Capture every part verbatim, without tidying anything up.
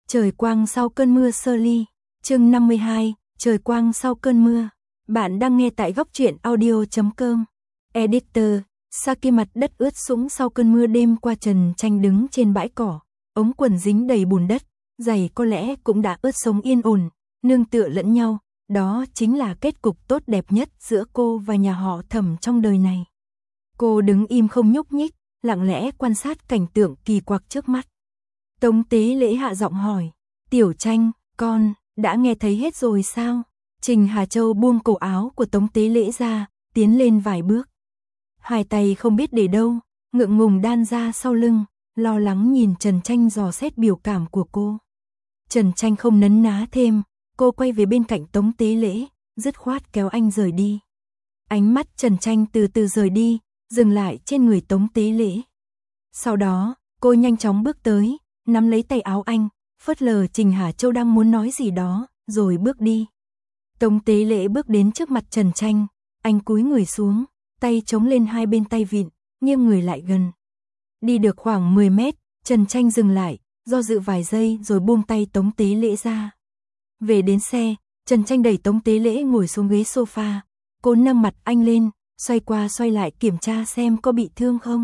Trời quang sau cơn mưa sơ ly, chương năm mươi hai, trời quang sau cơn mưa. Bạn đang nghe tại góc truyện audio chấm com. Editor, Saki mặt đất ướt sũng sau cơn mưa đêm qua. Trần Tranh đứng trên bãi cỏ, ống quần dính đầy bùn đất, giày có lẽ cũng đã ướt sống yên ổn, nương tựa lẫn nhau, đó chính là kết cục tốt đẹp nhất giữa cô và nhà họ Thẩm trong đời này. Cô đứng im không nhúc nhích, lặng lẽ quan sát cảnh tượng kỳ quặc trước mắt. Tống Tế Lễ hạ giọng hỏi, Tiểu Tranh, con, đã nghe thấy hết rồi sao? Trình Hà Châu buông cổ áo của Tống Tế Lễ ra, tiến lên vài bước. Hai tay không biết để đâu, ngượng ngùng đan ra sau lưng, lo lắng nhìn Trần Tranh dò xét biểu cảm của cô. Trần Tranh không nấn ná thêm, cô quay về bên cạnh Tống Tế Lễ, dứt khoát kéo anh rời đi. Ánh mắt Trần Tranh từ từ rời đi, dừng lại trên người Tống Tế Lễ. Sau đó, cô nhanh chóng bước tới, nắm lấy tay áo anh, phớt lờ Trình Hà Châu đang muốn nói gì đó, rồi bước đi. Tống Tế Lễ bước đến trước mặt Trần Tranh, anh cúi người xuống, tay chống lên hai bên tay vịn, nghiêng người lại gần. Đi được khoảng mười mét, Trần Tranh dừng lại, do dự vài giây rồi buông tay Tống Tế Lễ ra. Về đến xe, Trần Tranh đẩy Tống Tế Lễ ngồi xuống ghế sofa, cô nâng mặt anh lên, xoay qua xoay lại kiểm tra xem có bị thương không.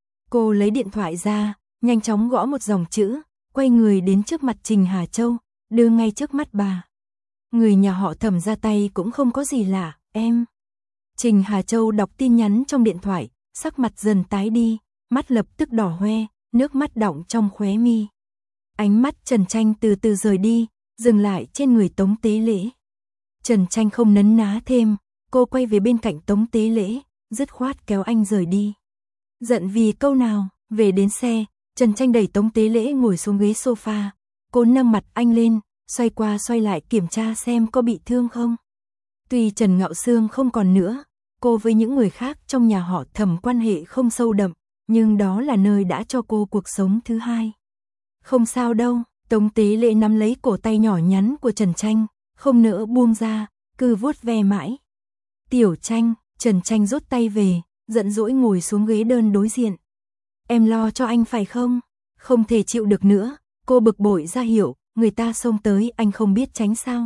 Cô lấy điện thoại ra, nhanh chóng gõ một dòng chữ, quay người đến trước mặt Trình Hà Châu, đưa ngay trước mắt bà. Người nhà họ Thẩm ra tay cũng không có gì lạ, em. Trình Hà Châu đọc tin nhắn trong điện thoại, sắc mặt dần tái đi, mắt lập tức đỏ hoe, nước mắt đọng trong khóe mi. Ánh mắt Trần Tranh từ từ rời đi, dừng lại trên người Tống Tế Lễ. Trần Tranh không nấn ná thêm, cô quay về bên cạnh Tống Tế Lễ, dứt khoát kéo anh rời đi. Giận vì câu nào, về đến xe, Trần Tranh đẩy Tống Tế Lễ ngồi xuống ghế sofa, cô nâng mặt anh lên, xoay qua xoay lại kiểm tra xem có bị thương không. Tuy Trần Ngạo Sương không còn nữa, cô với những người khác trong nhà họ Thẩm quan hệ không sâu đậm, nhưng đó là nơi đã cho cô cuộc sống thứ hai. Không sao đâu, Tống Tế Lễ nắm lấy cổ tay nhỏ nhắn của Trần Tranh, không nỡ buông ra, cứ vuốt ve mãi. Tiểu Tranh, Trần Tranh rút tay về, giận dỗi ngồi xuống ghế đơn đối diện. Em lo cho anh phải không? Không thể chịu được nữa, cô bực bội ra hiệu, người ta xông tới anh không biết tránh sao.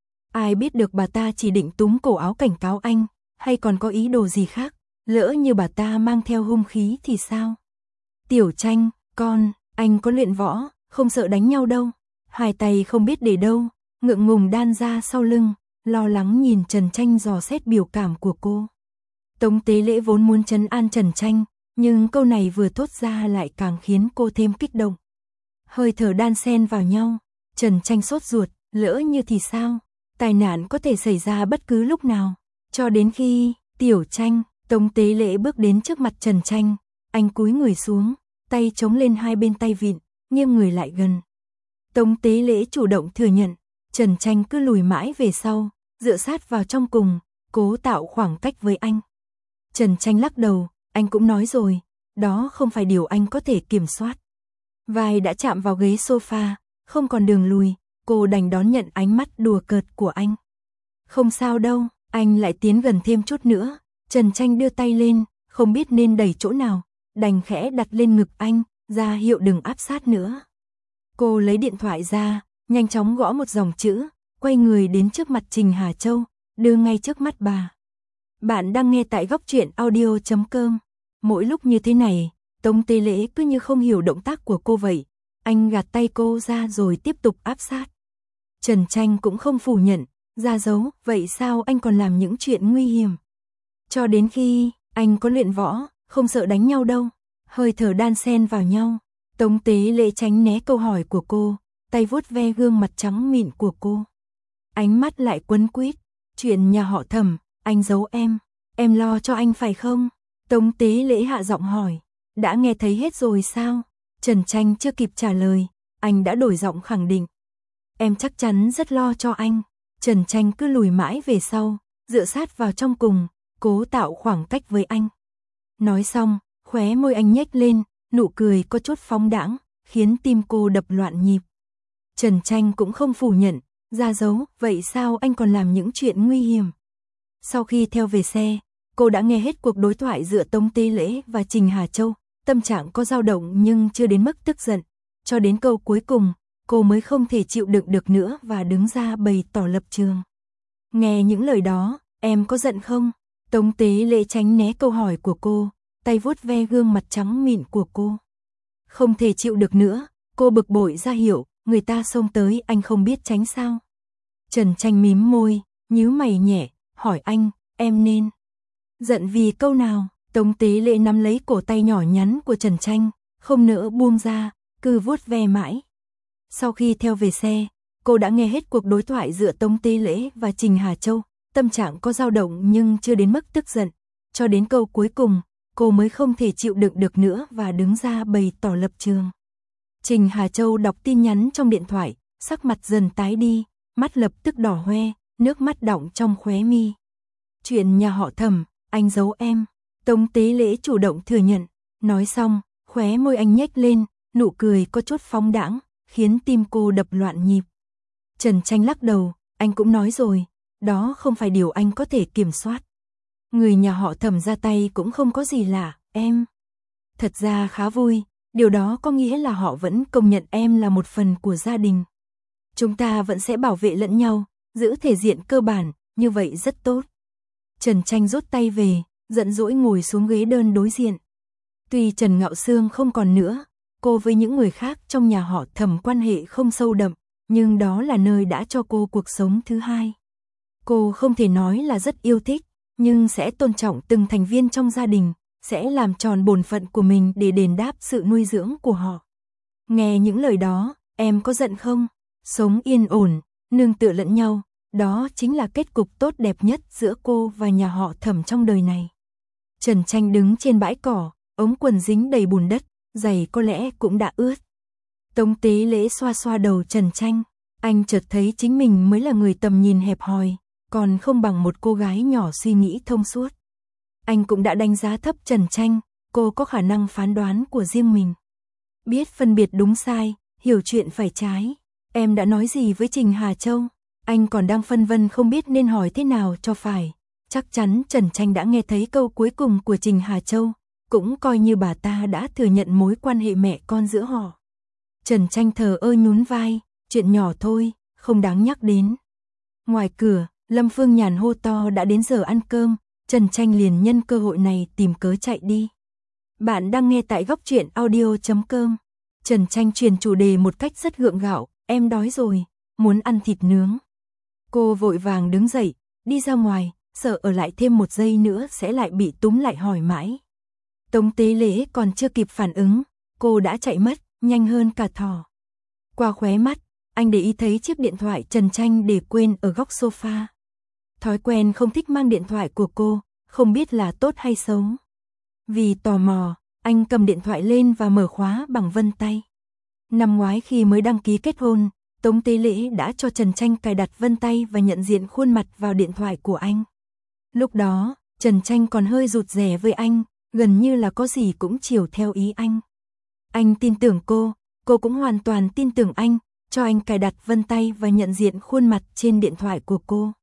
Ai biết được bà ta chỉ định túm cổ áo cảnh cáo anh, hay còn có ý đồ gì khác, lỡ như bà ta mang theo hung khí thì sao? Tiểu Tranh, con, anh có luyện võ, không sợ đánh nhau đâu. Hai tay không biết để đâu, ngượng ngùng đan ra sau lưng, lo lắng nhìn Trần Tranh dò xét biểu cảm của cô. Tống Tế Lễ vốn muốn trấn an Trần Tranh, nhưng câu này vừa thốt ra lại càng khiến cô thêm kích động. Hơi thở đan xen vào nhau, Trần Tranh sốt ruột, lỡ như thì sao? Tai nạn có thể xảy ra bất cứ lúc nào. Cho đến khi, Tiểu Tranh, Tống Tế Lễ bước đến trước mặt Trần Tranh, anh cúi người xuống, tay chống lên hai bên tay vịn, nghiêng người lại gần. Tống Tế Lễ chủ động thừa nhận, Trần Tranh cứ lùi mãi về sau, dựa sát vào trong cùng, cố tạo khoảng cách với anh. Trần Tranh lắc đầu, anh cũng nói rồi, đó không phải điều anh có thể kiểm soát. Vai đã chạm vào ghế sofa, không còn đường lùi, cô đành đón nhận ánh mắt đùa cợt của anh. Không sao đâu, anh lại tiến gần thêm chút nữa. Trần Tranh đưa tay lên, không biết nên đẩy chỗ nào, đành khẽ đặt lên ngực anh, ra hiệu đừng áp sát nữa. Cô lấy điện thoại ra, nhanh chóng gõ một dòng chữ, quay người đến trước mặt Trình Hà Châu, đưa ngay trước mắt bà. Bạn đang nghe tại góc truyện audio chấm com. Mỗi lúc như thế này, Tống Tế Lễ cứ như không hiểu động tác của cô vậy. Anh gạt tay cô ra rồi tiếp tục áp sát. Trần Tranh cũng không phủ nhận, ra dấu, vậy sao anh còn làm những chuyện nguy hiểm? Cho đến khi, anh có luyện võ, không sợ đánh nhau đâu. Hơi thở đan xen vào nhau, Tống Tế Lễ tránh né câu hỏi của cô, tay vuốt ve gương mặt trắng mịn của cô. Ánh mắt lại quấn quýt, chuyện nhà họ Thẩm, anh giấu em, em lo cho anh phải không? Tống Tế Lễ hạ giọng hỏi, đã nghe thấy hết rồi sao? Trần Tranh chưa kịp trả lời, anh đã đổi giọng khẳng định. Em chắc chắn rất lo cho anh. Trần Tranh cứ lùi mãi về sau, dựa sát vào trong cùng, cố tạo khoảng cách với anh. Nói xong, khóe môi anh nhếch lên, nụ cười có chút phóng đãng, khiến tim cô đập loạn nhịp. Trần Tranh cũng không phủ nhận, ra dấu, vậy sao anh còn làm những chuyện nguy hiểm? Sau khi theo về xe, cô đã nghe hết cuộc đối thoại giữa Tống Tế Lễ và Trình Hà Châu, tâm trạng có dao động nhưng chưa đến mức tức giận. Cho đến câu cuối cùng, cô mới không thể chịu đựng được nữa và đứng ra bày tỏ lập trường. Nghe những lời đó, em có giận không? Tống Tế Lễ tránh né câu hỏi của cô, tay vuốt ve gương mặt trắng mịn của cô. Không thể chịu được nữa, cô bực bội ra hiệu, người ta xông tới anh không biết tránh sao. Trần Tranh mím môi, nhíu mày nhẹ, hỏi anh, em nên giận vì câu nào? Tống Tế Lễ nắm lấy cổ tay nhỏ nhắn của Trần Tranh, không nỡ buông ra, cứ vuốt ve mãi. Sau khi theo về xe, cô đã nghe hết cuộc đối thoại giữa Tống Tế Lễ và Trình Hà Châu, tâm trạng có dao động nhưng chưa đến mức tức giận. Cho đến câu cuối cùng, cô mới không thể chịu đựng được nữa và đứng ra bày tỏ lập trường. Trình Hà Châu đọc tin nhắn trong điện thoại, sắc mặt dần tái đi, mắt lập tức đỏ hoe, nước mắt đọng trong khóe mi. Chuyện nhà họ Thẩm, anh giấu em. Tống Tế Lễ chủ động thừa nhận, nói xong, khóe môi anh nhếch lên, nụ cười có chút phóng đãng, khiến tim cô đập loạn nhịp. Trần Tranh lắc đầu, anh cũng nói rồi, đó không phải điều anh có thể kiểm soát. Người nhà họ Thẩm ra tay cũng không có gì lạ, em. Thật ra khá vui, điều đó có nghĩa là họ vẫn công nhận em là một phần của gia đình. Chúng ta vẫn sẽ bảo vệ lẫn nhau, giữ thể diện cơ bản, như vậy rất tốt. Trần Tranh rút tay về, giận dỗi ngồi xuống ghế đơn đối diện. Tuy Trần Ngạo Sương không còn nữa, cô với những người khác trong nhà họ Thẩm quan hệ không sâu đậm, nhưng đó là nơi đã cho cô cuộc sống thứ hai. Cô không thể nói là rất yêu thích, nhưng sẽ tôn trọng từng thành viên trong gia đình, sẽ làm tròn bổn phận của mình để đền đáp sự nuôi dưỡng của họ. Nghe những lời đó, em có giận không? Sống yên ổn, nương tựa lẫn nhau, đó chính là kết cục tốt đẹp nhất giữa cô và nhà họ Thẩm trong đời này. Trần Tranh đứng trên bãi cỏ, ống quần dính đầy bùn đất, giày có lẽ cũng đã ướt. Tống Tế Lễ xoa xoa đầu Trần Tranh, anh chợt thấy chính mình mới là người tầm nhìn hẹp hòi, còn không bằng một cô gái nhỏ suy nghĩ thông suốt. Anh cũng đã đánh giá thấp Trần Tranh, cô có khả năng phán đoán của riêng mình. Biết phân biệt đúng sai, hiểu chuyện phải trái. Em đã nói gì với Trình Hà Châu? Anh còn đang phân vân không biết nên hỏi thế nào cho phải. Chắc chắn Trần Tranh đã nghe thấy câu cuối cùng của Trình Hà Châu, cũng coi như bà ta đã thừa nhận mối quan hệ mẹ con giữa họ. Trần Tranh thờ ơ nhún vai, chuyện nhỏ thôi, không đáng nhắc đến. Ngoài cửa, Lâm Phương Nhàn hô to đã đến giờ ăn cơm, Trần Tranh liền nhân cơ hội này tìm cớ chạy đi. Bạn đang nghe tại góc truyện audio chấm com. Trần Tranh truyền chủ đề một cách rất gượng gạo, em đói rồi, muốn ăn thịt nướng. Cô vội vàng đứng dậy, đi ra ngoài, sợ ở lại thêm một giây nữa sẽ lại bị túm lại hỏi mãi. Tống Tế Lễ còn chưa kịp phản ứng, cô đã chạy mất, nhanh hơn cả thỏ. Qua khóe mắt, anh để ý thấy chiếc điện thoại Trần Tranh để quên ở góc sofa. Thói quen không thích mang điện thoại của cô, không biết là tốt hay xấu. Vì tò mò, anh cầm điện thoại lên và mở khóa bằng vân tay. Năm ngoái khi mới đăng ký kết hôn, Tống Tế Lễ đã cho Trần Tranh cài đặt vân tay và nhận diện khuôn mặt vào điện thoại của anh. Lúc đó, Trần Tranh còn hơi rụt rè với anh, gần như là có gì cũng chiều theo ý anh. Anh tin tưởng cô, cô cũng hoàn toàn tin tưởng anh, cho anh cài đặt vân tay và nhận diện khuôn mặt trên điện thoại của cô.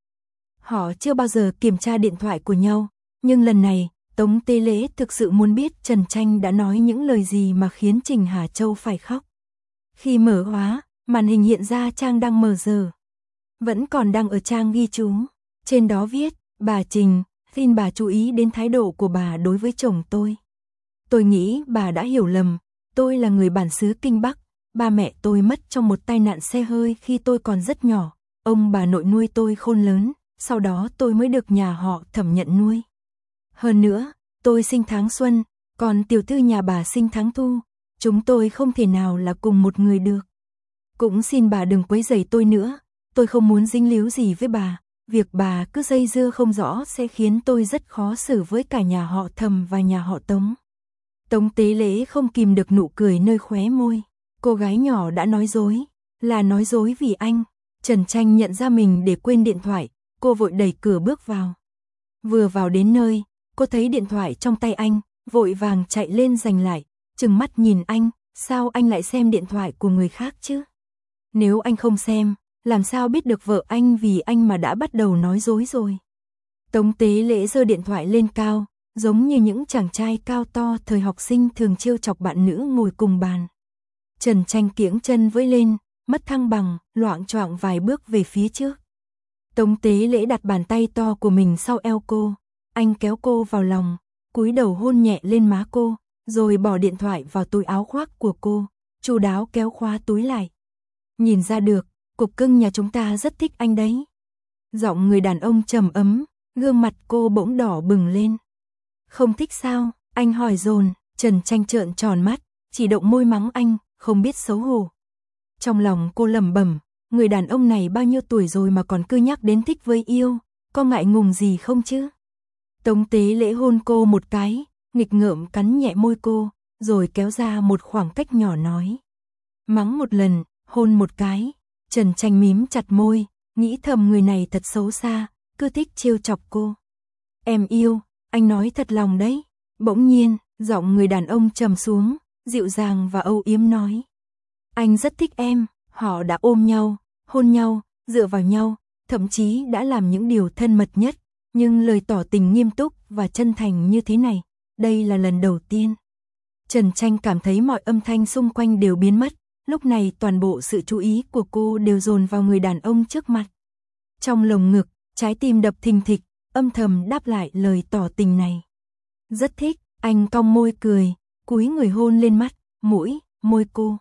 Họ chưa bao giờ kiểm tra điện thoại của nhau, nhưng lần này, Tống Tế Lễ thực sự muốn biết Trần Tranh đã nói những lời gì mà khiến Trình Hà Châu phải khóc. Khi mở khóa, màn hình hiện ra trang đang mở giờ. Vẫn còn đang ở trang ghi chú. Trên đó viết, bà Trình, xin bà chú ý đến thái độ của bà đối với chồng tôi. Tôi nghĩ bà đã hiểu lầm, tôi là người bản xứ Kinh Bắc, ba mẹ tôi mất trong một tai nạn xe hơi khi tôi còn rất nhỏ, ông bà nội nuôi tôi khôn lớn, sau đó tôi mới được nhà họ Thẩm nhận nuôi. Hơn nữa, tôi sinh tháng xuân, còn tiểu thư nhà bà sinh tháng thu, chúng tôi không thể nào là cùng một người được. Cũng xin bà đừng quấy rầy tôi nữa, tôi không muốn dính líu gì với bà, việc bà cứ dây dưa không rõ sẽ khiến tôi rất khó xử với cả nhà họ Thẩm và nhà họ Tống. Tống Tế Lễ không kìm được nụ cười nơi khóe môi, cô gái nhỏ đã nói dối, là nói dối vì anh. Trần Tranh nhận ra mình để quên điện thoại, cô vội đẩy cửa bước vào. Vừa vào đến nơi, cô thấy điện thoại trong tay anh, vội vàng chạy lên giành lại, trừng mắt nhìn anh, sao anh lại xem điện thoại của người khác chứ? Nếu anh không xem, làm sao biết được vợ anh vì anh mà đã bắt đầu nói dối rồi? Tống Tế Lễ giơ điện thoại lên cao, giống như những chàng trai cao to thời học sinh thường trêu chọc bạn nữ ngồi cùng bàn. Trần Tranh kiễng chân với lên, mất thăng bằng, loạng choạng vài bước về phía trước. Tống Tế Lễ đặt bàn tay to của mình sau eo cô, anh kéo cô vào lòng, cúi đầu hôn nhẹ lên má cô, rồi bỏ điện thoại vào túi áo khoác của cô, chu đáo kéo khóa túi lại. Nhìn ra được, cục cưng nhà chúng ta rất thích anh đấy. Giọng người đàn ông trầm ấm, gương mặt cô bỗng đỏ bừng lên. Không thích sao? Anh hỏi dồn. Trần Tranh trợn tròn mắt, chỉ động môi mắng anh, không biết xấu hổ. Trong lòng cô lẩm bẩm, người đàn ông này bao nhiêu tuổi rồi mà còn cứ nhắc đến thích với yêu, có ngại ngùng gì không chứ? Tống Tế Lễ hôn cô một cái, nghịch ngợm cắn nhẹ môi cô, rồi kéo ra một khoảng cách nhỏ nói. Mắng một lần, hôn một cái. Trần Tranh mím chặt môi, nghĩ thầm người này thật xấu xa, cứ thích trêu chọc cô. Em yêu, anh nói thật lòng đấy. Bỗng nhiên, giọng người đàn ông trầm xuống, dịu dàng và âu yếm nói. Anh rất thích em. Họ đã ôm nhau, hôn nhau, dựa vào nhau, thậm chí đã làm những điều thân mật nhất, nhưng lời tỏ tình nghiêm túc và chân thành như thế này, đây là lần đầu tiên. Trần Tranh cảm thấy mọi âm thanh xung quanh đều biến mất, lúc này toàn bộ sự chú ý của cô đều dồn vào người đàn ông trước mặt. Trong lồng ngực, trái tim đập thình thịch, âm thầm đáp lại lời tỏ tình này. Rất thích, anh cong môi cười, cúi người hôn lên mắt, mũi, môi cô.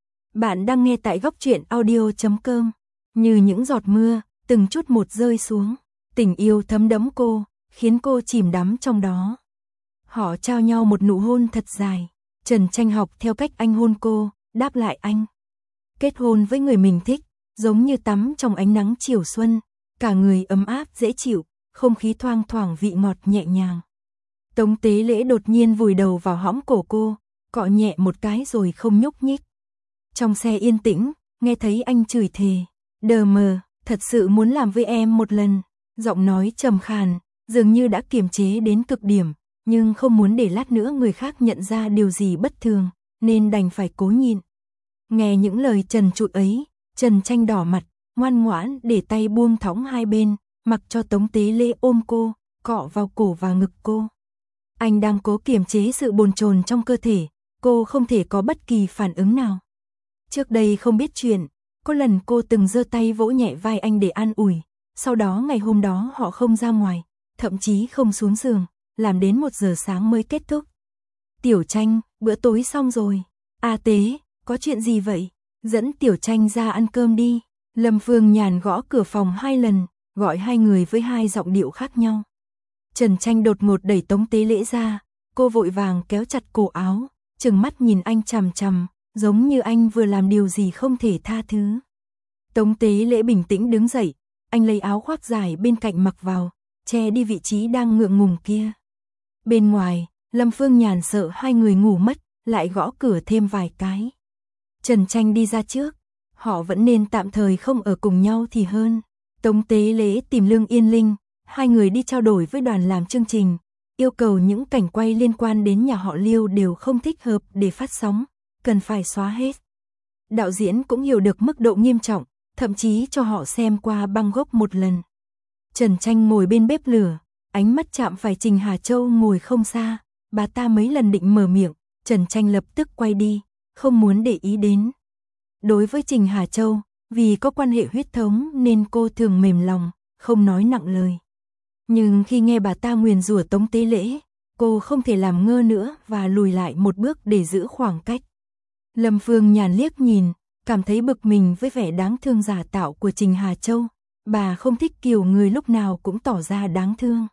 Bạn đang nghe tại góc truyện audio chấm com. Như những giọt mưa, từng chút một rơi xuống. Tình yêu thấm đẫm cô, khiến cô chìm đắm trong đó. Họ trao nhau một nụ hôn thật dài. Trần Tranh học theo cách anh hôn cô, đáp lại anh. Kết hôn với người mình thích, giống như tắm trong ánh nắng chiều xuân. Cả người ấm áp dễ chịu, không khí thoang thoảng vị ngọt nhẹ nhàng. Tống Tế Lễ đột nhiên vùi đầu vào hõm cổ cô, cọ nhẹ một cái rồi không nhúc nhích. Trong xe yên tĩnh, nghe thấy anh chửi thề. Đờ mờ, thật sự muốn làm với em một lần. Giọng nói trầm khàn, dường như đã kiềm chế đến cực điểm, nhưng không muốn để lát nữa người khác nhận ra điều gì bất thường, nên đành phải cố nhịn. Nghe những lời trần trụi ấy, Trần Tranh đỏ mặt, ngoan ngoãn để tay buông thõng hai bên, mặc cho Tống Tế Lễ ôm cô, cọ vào cổ và ngực cô. Anh đang cố kiềm chế sự bồn chồn trong cơ thể, cô không thể có bất kỳ phản ứng nào. Trước đây không biết chuyện, có lần cô từng giơ tay vỗ nhẹ vai anh để an ủi, sau đó ngày hôm đó họ không ra ngoài, thậm chí không xuống giường, làm đến một giờ sáng mới kết thúc. Tiểu Tranh, bữa tối xong rồi. A Tế, có chuyện gì vậy? Dẫn Tiểu Tranh ra ăn cơm đi. Lâm Phương Nhàn gõ cửa phòng hai lần, gọi hai người với hai giọng điệu khác nhau. Trần Tranh đột ngột đẩy Tống Tế Lễ ra, cô vội vàng kéo chặt cổ áo, trừng mắt nhìn anh chằm chằm, giống như anh vừa làm điều gì không thể tha thứ. Tống Tế Lễ bình tĩnh đứng dậy, anh lấy áo khoác dài bên cạnh mặc vào, che đi vị trí đang ngượng ngùng kia. Bên ngoài, Lâm Phương Nhàn sợ hai người ngủ mất, lại gõ cửa thêm vài cái. Trần Tranh đi ra trước, họ vẫn nên tạm thời không ở cùng nhau thì hơn. Tống Tế Lễ tìm Lương Yên Linh, hai người đi trao đổi với đoàn làm chương trình, yêu cầu những cảnh quay liên quan đến nhà họ Liêu đều không thích hợp để phát sóng, cần phải xóa hết. Đạo diễn cũng hiểu được mức độ nghiêm trọng, thậm chí cho họ xem qua băng gốc một lần. Trần Tranh ngồi bên bếp lửa, ánh mắt chạm phải Trình Hà Châu ngồi không xa, bà ta mấy lần định mở miệng, Trần Tranh lập tức quay đi, không muốn để ý đến. Đối với Trình Hà Châu, vì có quan hệ huyết thống nên cô thường mềm lòng, không nói nặng lời. Nhưng khi nghe bà ta nguyền rủa Tống Tế Lễ, cô không thể làm ngơ nữa và lùi lại một bước để giữ khoảng cách. Lâm Phương Nhàn liếc nhìn, cảm thấy bực mình với vẻ đáng thương giả tạo của Trình Hà Châu. Bà không thích kiểu người lúc nào cũng tỏ ra đáng thương.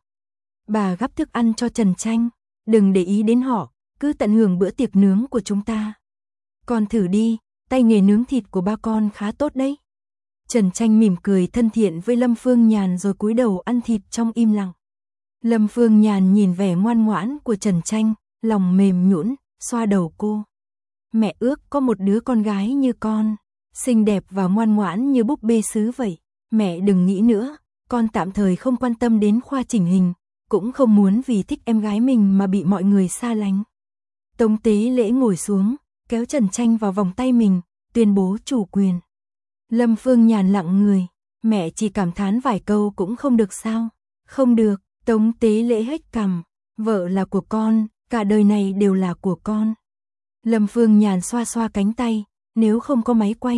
Bà gắp thức ăn cho Trần Tranh, đừng để ý đến họ, cứ tận hưởng bữa tiệc nướng của chúng ta. Con thử đi, tay nghề nướng thịt của ba con khá tốt đấy. Trần Tranh mỉm cười thân thiện với Lâm Phương Nhàn rồi cúi đầu ăn thịt trong im lặng. Lâm Phương Nhàn nhìn vẻ ngoan ngoãn của Trần Tranh, lòng mềm nhũn, xoa đầu cô. Mẹ ước có một đứa con gái như con, xinh đẹp và ngoan ngoãn như búp bê sứ vậy. Mẹ đừng nghĩ nữa, con tạm thời không quan tâm đến khoa chỉnh hình, cũng không muốn vì thích em gái mình mà bị mọi người xa lánh. Tống Tế Lễ ngồi xuống, kéo Trần Tranh vào vòng tay mình, tuyên bố chủ quyền. Lâm Phương Nhàn lặng người, mẹ chỉ cảm thán vài câu cũng không được sao? Không được, Tống Tế Lễ hếch cằm, vợ là của con, cả đời này đều là của con. Lâm Phương Nhàn xoa xoa cánh tay, nếu không có máy quay,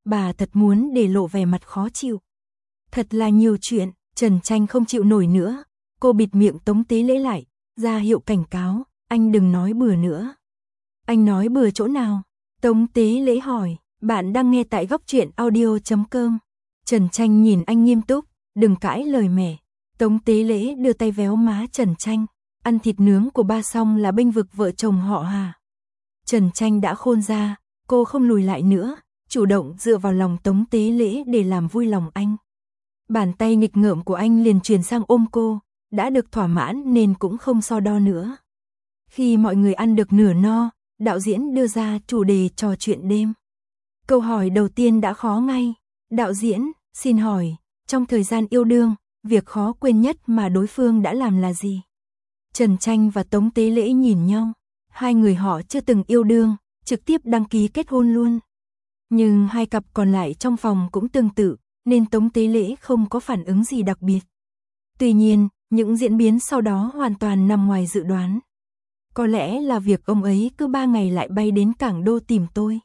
bà thật muốn để lộ vẻ mặt khó chịu. Thật là nhiều chuyện, Trần Tranh không chịu nổi nữa, cô bịt miệng Tống Tế Lễ lại, ra hiệu cảnh cáo, anh đừng nói bừa nữa. Anh nói bừa chỗ nào? Tống Tế Lễ hỏi, bạn đang nghe tại góc truyện audio chấm com. Trần Tranh nhìn anh nghiêm túc, đừng cãi lời mẹ. Tống Tế Lễ đưa tay véo má Trần Tranh, ăn thịt nướng của ba xong là bênh vực vợ chồng họ Hà. Trần Tranh đã khôn ra, cô không lùi lại nữa, chủ động dựa vào lòng Tống Tế Lễ để làm vui lòng anh. Bàn tay nghịch ngợm của anh liền truyền sang ôm cô, đã được thỏa mãn nên cũng không so đo nữa. Khi mọi người ăn được nửa no, đạo diễn đưa ra chủ đề trò chuyện đêm. Câu hỏi đầu tiên đã khó ngay. Đạo diễn, xin hỏi, trong thời gian yêu đương, việc khó quên nhất mà đối phương đã làm là gì? Trần Tranh và Tống Tế Lễ nhìn nhau. Hai người họ chưa từng yêu đương, trực tiếp đăng ký kết hôn luôn. Nhưng hai cặp còn lại trong phòng cũng tương tự, nên Tống Tế Lễ không có phản ứng gì đặc biệt. Tuy nhiên, những diễn biến sau đó hoàn toàn nằm ngoài dự đoán. Có lẽ là việc ông ấy cứ ba ngày lại bay đến Cảng Đô tìm tôi.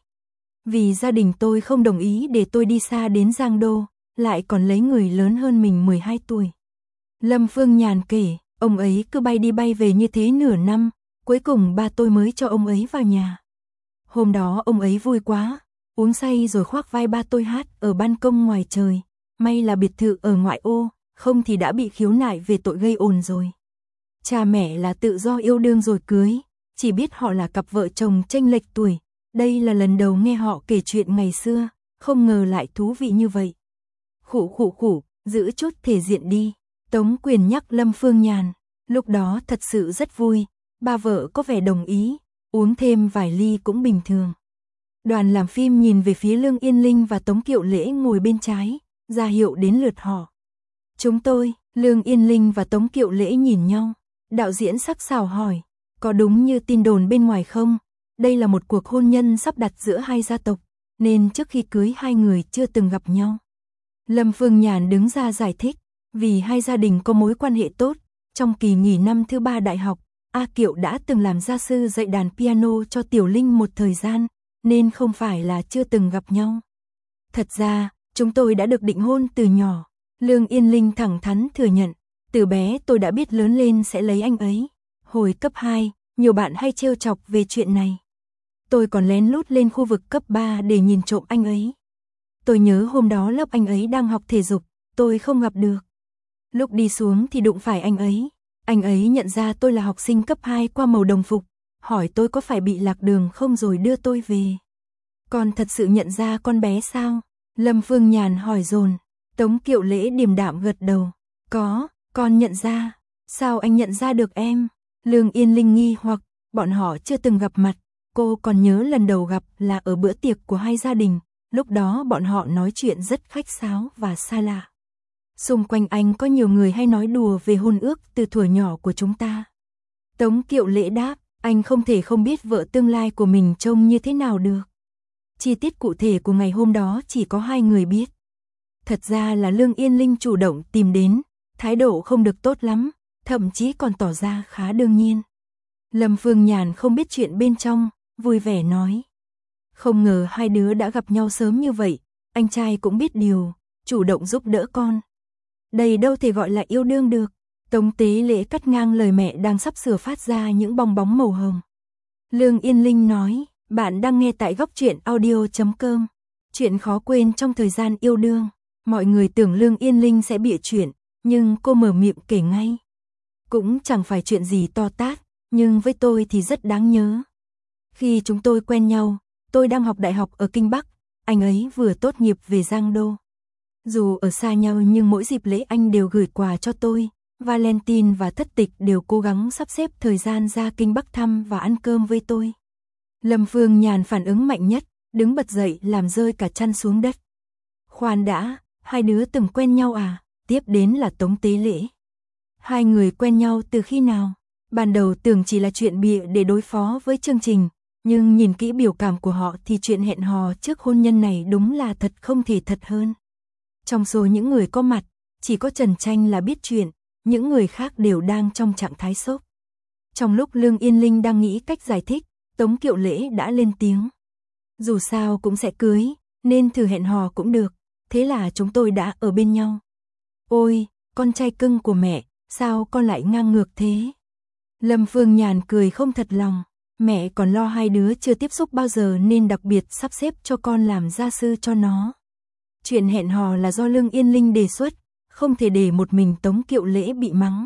Vì gia đình tôi không đồng ý để tôi đi xa đến Giang Đô, lại còn lấy người lớn hơn mình mười hai tuổi. Lâm Phương Nhàn kể, ông ấy cứ bay đi bay về như thế nửa năm, cuối cùng ba tôi mới cho ông ấy vào nhà. Hôm đó ông ấy vui quá, uống say rồi khoác vai ba tôi hát ở ban công ngoài trời, may là biệt thự ở ngoại ô, không thì đã bị khiếu nại về tội gây ồn rồi. Cha mẹ là tự do yêu đương rồi cưới, chỉ biết họ là cặp vợ chồng chênh lệch tuổi. Đây là lần đầu nghe họ kể chuyện ngày xưa, không ngờ lại thú vị như vậy. Khủ khủ khủ, giữ chút thể diện đi. Tống Quyền nhắc Lâm Phương Nhàn, lúc đó thật sự rất vui, ba vợ có vẻ đồng ý, uống thêm vài ly cũng bình thường. Đoàn làm phim nhìn về phía Lương Yên Linh và Tống Kiệu Lễ ngồi bên trái, ra hiệu đến lượt họ. Chúng tôi, Lương Yên Linh và Tống Kiệu Lễ nhìn nhau, đạo diễn sắc sảo hỏi, có đúng như tin đồn bên ngoài không? Đây là một cuộc hôn nhân sắp đặt giữa hai gia tộc, nên trước khi cưới hai người chưa từng gặp nhau. Lâm Phương Nhàn đứng ra giải thích, vì hai gia đình có mối quan hệ tốt, trong kỳ nghỉ năm thứ ba đại học, A Kiệu đã từng làm gia sư dạy đàn piano cho Tiểu Linh một thời gian, nên không phải là chưa từng gặp nhau. Thật ra, chúng tôi đã được định hôn từ nhỏ, Lương Yên Linh thẳng thắn thừa nhận, từ bé tôi đã biết lớn lên sẽ lấy anh ấy. Hồi cấp hai, nhiều bạn hay trêu chọc về chuyện này. Tôi còn lén lút lên khu vực cấp ba để nhìn trộm anh ấy. Tôi nhớ hôm đó lớp anh ấy đang học thể dục, tôi không gặp được. Lúc đi xuống thì đụng phải anh ấy. Anh ấy nhận ra tôi là học sinh cấp hai qua màu đồng phục, hỏi tôi có phải bị lạc đường không rồi đưa tôi về. Con thật sự nhận ra con bé sao? Lâm Phương Nhàn hỏi dồn. Tống Kiệu Lễ điềm đạm gật đầu. Có, con nhận ra. Sao anh nhận ra được em? Lương Yên Linh nghi hoặc, bọn họ chưa từng gặp mặt. Cô còn nhớ lần đầu gặp là ở bữa tiệc của hai gia đình, lúc đó bọn họ nói chuyện rất khách sáo và xa lạ. Xung quanh anh có nhiều người hay nói đùa về hôn ước từ thuở nhỏ của chúng ta. Tống Kiệu Lễ đáp, anh không thể không biết vợ tương lai của mình trông như thế nào được. Chi tiết cụ thể của ngày hôm đó chỉ có hai người biết. Thật ra là Lương Yên Linh chủ động tìm đến, thái độ không được tốt lắm, thậm chí còn tỏ ra khá đương nhiên. Lâm Phương Nhàn không biết chuyện bên trong, vui vẻ nói. Không ngờ hai đứa đã gặp nhau sớm như vậy, anh trai cũng biết điều, chủ động giúp đỡ con. Đây đâu thể gọi là yêu đương được. Tống Tế Lễ cắt ngang lời mẹ đang sắp sửa phát ra những bong bóng màu hồng. Lương Yên Linh nói, bạn đang nghe tại góc truyện audio chấm com. Chuyện khó quên trong thời gian yêu đương. Mọi người tưởng Lương Yên Linh sẽ bịa chuyện, nhưng cô mở miệng kể ngay. Cũng chẳng phải chuyện gì to tát, nhưng với tôi thì rất đáng nhớ. Khi chúng tôi quen nhau, tôi đang học đại học ở Kinh Bắc, anh ấy vừa tốt nghiệp về Giang Đô. Dù ở xa nhau nhưng mỗi dịp lễ anh đều gửi quà cho tôi, Valentine và thất tịch đều cố gắng sắp xếp thời gian ra Kinh Bắc thăm và ăn cơm với tôi. Lâm Phương Nhàn phản ứng mạnh nhất, đứng bật dậy làm rơi cả chăn xuống đất. Khoan đã, hai đứa từng quen nhau à? Tiếp đến là Tống Tế Lễ. Hai người quen nhau từ khi nào? Ban đầu tưởng chỉ là chuyện bịa để đối phó với chương trình, nhưng nhìn kỹ biểu cảm của họ thì chuyện hẹn hò trước hôn nhân này đúng là thật không thể thật hơn. Trong số những người có mặt, chỉ có Trần Tranh là biết chuyện, những người khác đều đang trong trạng thái sốc. Trong lúc Lương Yên Linh đang nghĩ cách giải thích, Tống Kiệu Lễ đã lên tiếng. Dù sao cũng sẽ cưới, nên thử hẹn hò cũng được, thế là chúng tôi đã ở bên nhau. Ôi, con trai cưng của mẹ, sao con lại ngang ngược thế? Lâm Phương Nhàn cười không thật lòng, mẹ còn lo hai đứa chưa tiếp xúc bao giờ nên đặc biệt sắp xếp cho con làm gia sư cho nó. Chuyện hẹn hò là do Lương Yên Linh đề xuất, không thể để một mình Tống Kiệu Lễ bị mắng.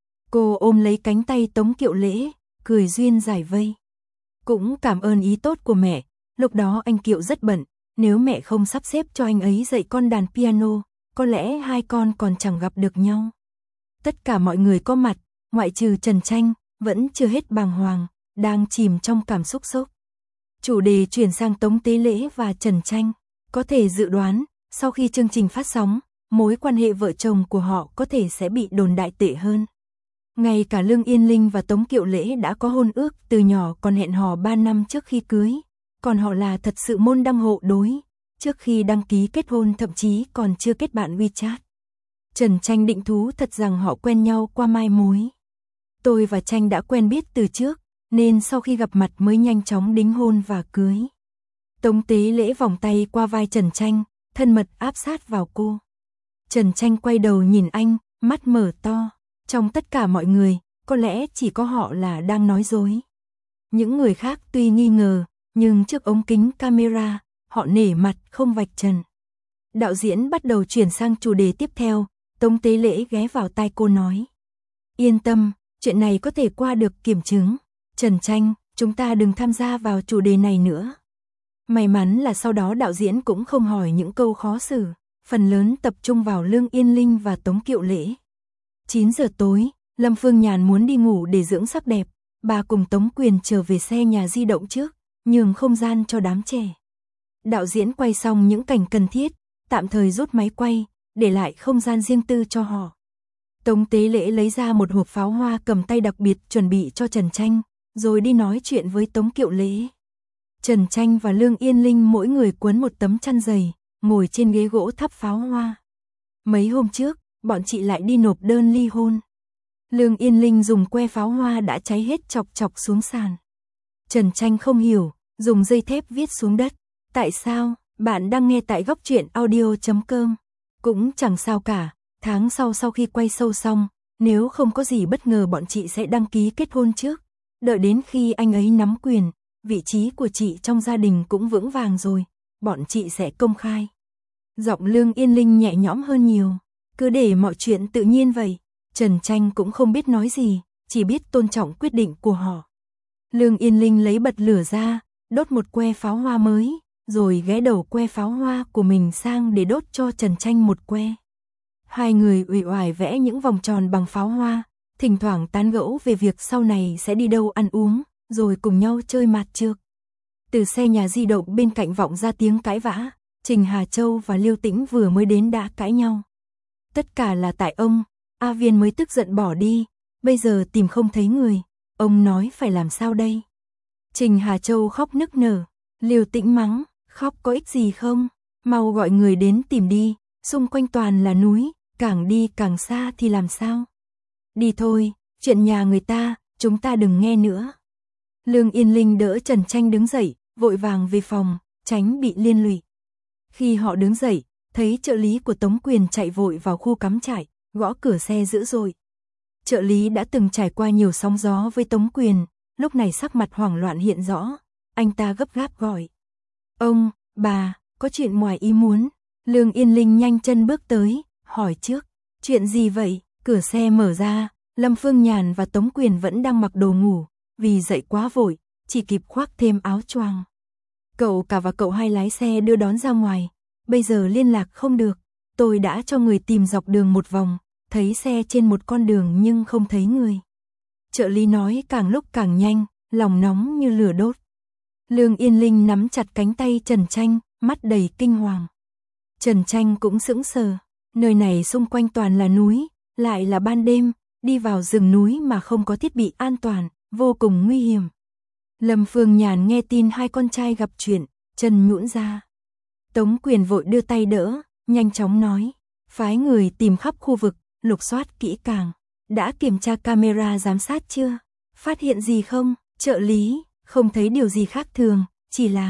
Cô ôm lấy cánh tay Tống Kiệu Lễ, cười duyên giải vây. Cũng cảm ơn ý tốt của mẹ, lúc đó anh Kiệu rất bận, nếu mẹ không sắp xếp cho anh ấy dạy con đàn piano, có lẽ hai con còn chẳng gặp được nhau. Tất cả mọi người có mặt, ngoại trừ Trần Tranh, vẫn chưa hết bàng hoàng, đang chìm trong cảm xúc sốc. Chủ đề chuyển sang Tống Tế Lễ và Trần Tranh, có thể dự đoán, sau khi chương trình phát sóng, mối quan hệ vợ chồng của họ có thể sẽ bị đồn đại tệ hơn. Ngay cả Lương Yên Linh và Tống Kiệu Lễ đã có hôn ước từ nhỏ còn hẹn hò ba năm trước khi cưới, còn họ là thật sự môn đăng hộ đối, trước khi đăng ký kết hôn thậm chí còn chưa kết bạn WeChat. Trần Tranh định thú thật rằng họ quen nhau qua mai mối. Tôi và Tranh đã quen biết từ trước, nên sau khi gặp mặt mới nhanh chóng đính hôn và cưới. Tống Tế Lễ vòng tay qua vai Trần Tranh, thân mật áp sát vào cô. Trần Tranh quay đầu nhìn anh, mắt mở to. Trong tất cả mọi người, có lẽ chỉ có họ là đang nói dối. Những người khác tuy nghi ngờ, nhưng trước ống kính camera, họ nể mặt không vạch trần. Đạo diễn bắt đầu chuyển sang chủ đề tiếp theo, Tống Tế Lễ ghé vào tai cô nói. Yên tâm, chuyện này có thể qua được kiểm chứng. Trần Tranh, chúng ta đừng tham gia vào chủ đề này nữa. May mắn là sau đó đạo diễn cũng không hỏi những câu khó xử, phần lớn tập trung vào Lương Yên Linh và Tống Kiệu Lễ. chín giờ tối, Lâm Phương Nhàn muốn đi ngủ để dưỡng sắc đẹp, bà cùng Tống Quyền trở về xe nhà di động trước, nhường không gian cho đám trẻ. Đạo diễn quay xong những cảnh cần thiết, tạm thời rút máy quay, để lại không gian riêng tư cho họ. Tống Tế Lễ lấy ra một hộp pháo hoa cầm tay đặc biệt chuẩn bị cho Trần Tranh, rồi đi nói chuyện với Tống Kiệu Lễ. Trần Tranh và Lương Yên Linh mỗi người quấn một tấm chăn dày, ngồi trên ghế gỗ thắp pháo hoa. Mấy hôm trước, bọn chị lại đi nộp đơn ly hôn. Lương Yên Linh dùng que pháo hoa đã cháy hết chọc chọc xuống sàn. Trần Tranh không hiểu, dùng dây thép viết xuống đất. Tại sao? Bạn đang nghe tại góc truyện audio chấm com. Cũng chẳng sao cả, tháng sau sau khi quay show xong, nếu không có gì bất ngờ bọn chị sẽ đăng ký kết hôn trước. Đợi đến khi anh ấy nắm quyền, vị trí của chị trong gia đình cũng vững vàng rồi, bọn chị sẽ công khai. Giọng Lương Yên Linh nhẹ nhõm hơn nhiều. Cứ để mọi chuyện tự nhiên vậy. Trần Tranh cũng không biết nói gì, chỉ biết tôn trọng quyết định của họ. Lương Yên Linh lấy bật lửa ra, đốt một que pháo hoa mới, rồi ghé đầu que pháo hoa của mình sang để đốt cho Trần Tranh một que. Hai người uể oải vẽ những vòng tròn bằng pháo hoa, thỉnh thoảng tán gẫu về việc sau này sẽ đi đâu ăn uống, rồi cùng nhau chơi mạt trược. Từ xe nhà di động bên cạnh vọng ra tiếng cãi vã, Trình Hà Châu và Liêu Tĩnh vừa mới đến đã cãi nhau. Tất cả là tại ông, A Viên mới tức giận bỏ đi, bây giờ tìm không thấy người, ông nói phải làm sao đây? Trình Hà Châu khóc nức nở, Liêu Tĩnh mắng, khóc có ích gì không? Mau gọi người đến tìm đi, xung quanh toàn là núi, càng đi càng xa thì làm sao? Đi thôi, chuyện nhà người ta, chúng ta đừng nghe nữa. Lương Yên Linh đỡ Trần Tranh đứng dậy, vội vàng về phòng, tránh bị liên lụy. Khi họ đứng dậy, thấy trợ lý của Tống Quyền chạy vội vào khu cắm trại, gõ cửa xe dữ dội. Trợ lý đã từng trải qua nhiều sóng gió với Tống Quyền, lúc này sắc mặt hoảng loạn hiện rõ, anh ta gấp gáp gọi. Ông, bà, có chuyện ngoài ý muốn. Lương Yên Linh nhanh chân bước tới, hỏi trước, chuyện gì vậy? Cửa xe mở ra, Lâm Phương Nhàn và Tống Quyền vẫn đang mặc đồ ngủ, vì dậy quá vội, chỉ kịp khoác thêm áo choàng. Cậu cả và cậu hai lái xe đưa đón ra ngoài, bây giờ liên lạc không được, tôi đã cho người tìm dọc đường một vòng, thấy xe trên một con đường nhưng không thấy người. Trợ lý nói càng lúc càng nhanh, lòng nóng như lửa đốt. Lương Yên Linh nắm chặt cánh tay Trần Tranh, mắt đầy kinh hoàng. Trần Tranh cũng sững sờ, nơi này xung quanh toàn là núi, lại là ban đêm, đi vào rừng núi mà không có thiết bị an toàn, vô cùng nguy hiểm. Lâm Phương Nhàn nghe tin hai con trai gặp chuyện, chân nhũn ra. Tống Quyền vội đưa tay đỡ, nhanh chóng nói, phái người tìm khắp khu vực, lục soát kỹ càng. Đã kiểm tra camera giám sát chưa? Phát hiện gì không? Trợ lý, không thấy điều gì khác thường, chỉ là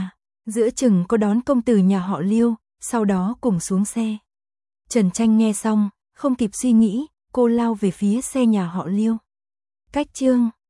Giữa chừng có đón công tử nhà họ Liêu, sau đó cùng xuống xe. Trần Tranh nghe xong, không kịp suy nghĩ, cô lao về phía xe nhà họ Liêu. Cách chương